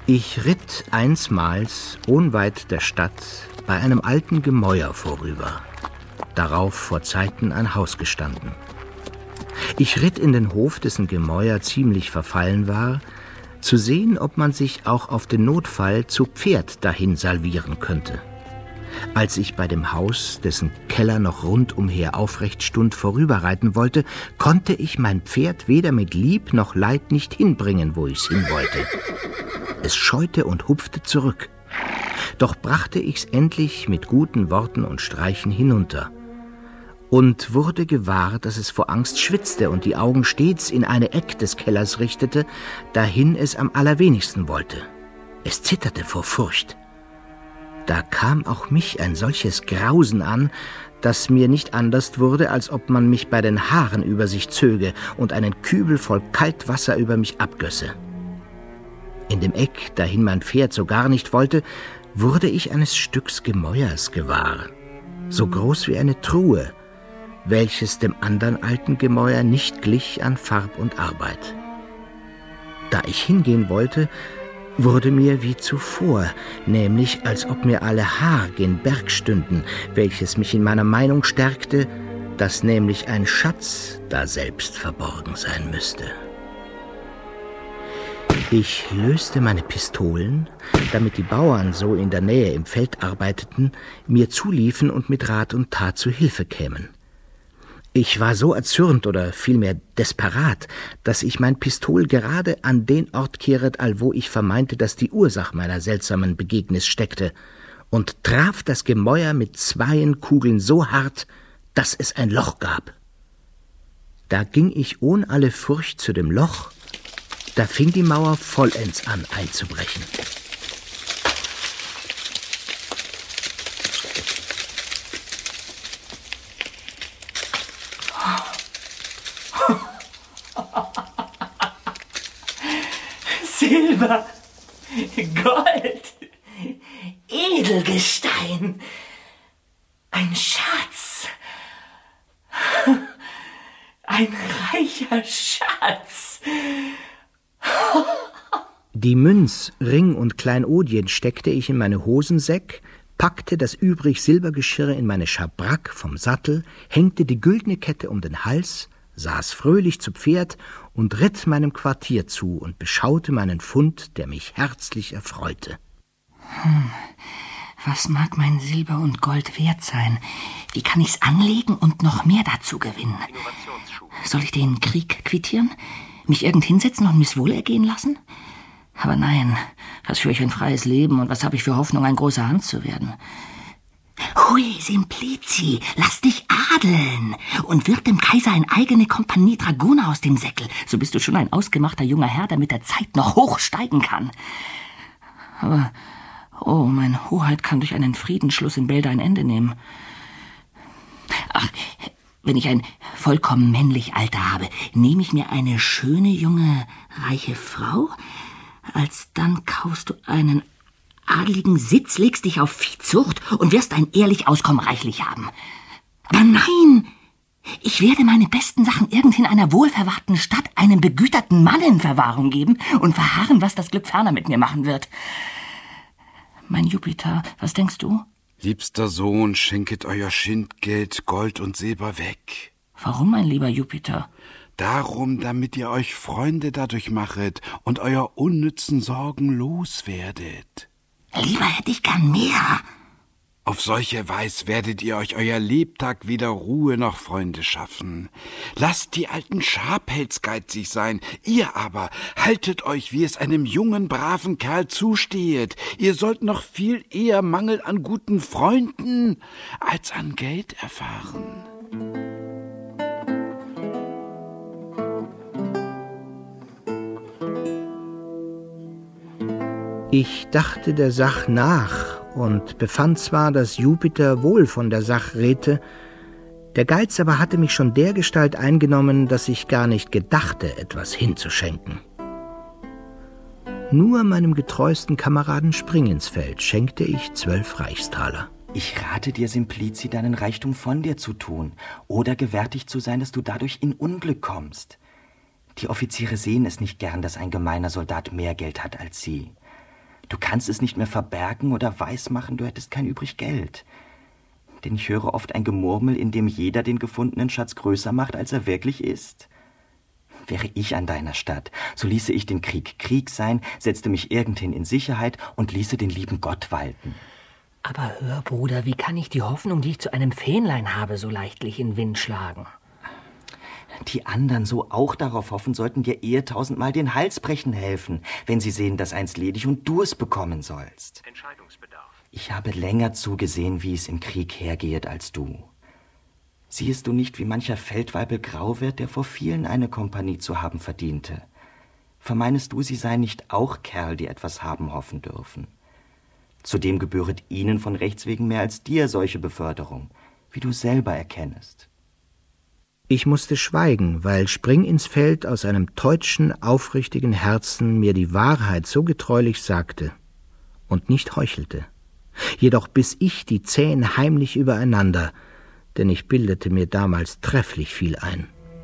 Ich ritt einsmals unweit der Stadt bei einem alten Gemäuer vorüber, darauf vor Zeiten ein Haus gestanden. Ich ritt in den Hof, dessen Gemäuer ziemlich verfallen war, zu sehen, ob man sich auch auf den Notfall zu Pferd dahin salvieren könnte. Als ich bei dem Haus, dessen Keller noch rundumher aufrecht stund, vorüberreiten wollte, konnte ich mein Pferd weder mit Lieb noch Leid nicht hinbringen, wo ich's hin wollte. Es scheute und hupfte zurück. Doch brachte ich's endlich mit guten Worten und Streichen hinunter und wurde gewahr, dass es vor Angst schwitzte und die Augen stets in eine Eck des Kellers richtete, dahin es am allerwenigsten wollte. Es zitterte vor Furcht. Da kam auch mich ein solches Grausen an, dass mir nicht anders wurde, als ob man mich bei den Haaren über sich zöge und einen Kübel voll Kaltwasser über mich abgösse. In dem Eck, dahin mein Pferd so gar nicht wollte, wurde ich eines Stücks Gemäuers gewahr, so groß wie eine Truhe, welches dem andern alten Gemäuer nicht glich an Farb und Arbeit. Da ich hingehen wollte, wurde mir wie zuvor, nämlich als ob mir alle Haar gen Berg stünden, welches mich in meiner Meinung stärkte, dass nämlich ein Schatz daselbst verborgen sein müsste. Ich löste meine Pistolen, damit die Bauern, so in der Nähe im Feld arbeiteten, mir zuliefen und mit Rat und Tat zu Hilfe kämen. Ich war so erzürnt oder vielmehr desperat, dass ich mein Pistol gerade an den Ort kehret, allwo ich vermeinte, dass die Ursache meiner seltsamen Begegnis steckte, und traf das Gemäuer mit 2 Kugeln so hart, dass es ein Loch gab. Da ging ich ohn alle Furcht zu dem Loch, da fing die Mauer vollends an einzubrechen. Silber, Gold, Edelgestein, ein Schatz, ein reicher Schatz. Die Münz, Ring und Kleinodien steckte ich in meine Hosensäck, packte das übrig Silbergeschirr in meine Schabrack vom Sattel, hängte die güldene Kette um den Hals, saß fröhlich zu Pferd und ritt meinem Quartier zu und beschaute meinen Fund, der mich herzlich erfreute. Was mag mein Silber und Gold wert sein? Wie kann ich's anlegen und noch mehr dazu gewinnen? Soll ich den Krieg quittieren? Mich irgend hinsetzen und mich's wohlergehen lassen? Aber nein, was führe ich ein freies Leben und was habe ich für Hoffnung, ein großer Hans zu werden? Hui, Simplici, lass dich adeln und wird dem Kaiser eine eigene Kompanie Dragoner aus dem Säckel. So bist du schon ein ausgemachter junger Herr, der mit der Zeit noch hochsteigen kann. Aber, oh, mein Hoheit kann durch einen Friedensschluss in Bälde ein Ende nehmen. Ach, wenn ich ein vollkommen männlich Alter habe, nehme ich mir eine schöne, junge, reiche Frau, alsdann kaufst du einen adeligen Sitz, legst dich auf Viehzucht und wirst ein ehrlich Auskommen reichlich haben. Aber nein, ich werde meine besten Sachen irgendhin in einer wohlverwahrten Stadt einem begüterten Mann in Verwahrung geben und verharren, was das Glück ferner mit mir machen wird. Mein Jupiter, was denkst du? Liebster Sohn, schenket euer Schindgeld, Gold und Silber weg. Warum, mein lieber Jupiter? Darum, damit ihr euch Freunde dadurch machet und euer unnützen Sorgen loswerdet. Lieber hätte ich gern mehr. Auf solche Weis werdet ihr euch euer Lebtag weder Ruhe noch Freunde schaffen. Lasst die alten Schabpelz geizig sein, ihr aber haltet euch, wie es einem jungen, braven Kerl zustehet. Ihr sollt noch viel eher Mangel an guten Freunden als an Geld erfahren. Ich dachte der Sach nach und befand zwar, dass Jupiter wohl von der Sach redte, der Geiz aber hatte mich schon dergestalt eingenommen, dass ich gar nicht gedachte, etwas hinzuschenken. Nur meinem getreuesten Kameraden Springinsfeld schenkte ich 12 Reichstaler. Ich rate dir, Simplici, deinen Reichtum von dir zu tun oder gewärtig zu sein, dass du dadurch in Unglück kommst. Die Offiziere sehen es nicht gern, dass ein gemeiner Soldat mehr Geld hat als sie. Du kannst es nicht mehr verbergen oder weismachen, du hättest kein übrig Geld. Denn ich höre oft ein Gemurmel, in dem jeder den gefundenen Schatz größer macht, als er wirklich ist. Wäre ich an deiner Stadt, so ließe ich den Krieg Krieg sein, setzte mich irgendhin in Sicherheit und ließe den lieben Gott walten. Aber hör, Bruder, wie kann ich die Hoffnung, die ich zu einem Fähnlein habe, so leichtlich in den Wind schlagen? Die anderen so auch darauf hoffen, sollten dir 1000-mal den Hals brechen helfen, wenn sie sehen, dass eins ledig und du es bekommen sollst. Entscheidungsbedarf. Ich habe länger zugesehen, wie es im Krieg hergeht, als du. Siehest du nicht, wie mancher Feldwaibel grau wird, der vor vielen eine Kompanie zu haben verdiente? Vermeinest du, sie seien nicht auch Kerl, die etwas haben hoffen dürfen? Zudem gebühret ihnen von Rechts wegen mehr als dir solche Beförderung, wie du selber erkennest. Ich musste schweigen, weil Spring ins Feld aus einem teutschen, aufrichtigen Herzen mir die Wahrheit so getreulich sagte und nicht heuchelte. Jedoch biss ich die Zähne heimlich übereinander, denn ich bildete mir damals trefflich viel ein.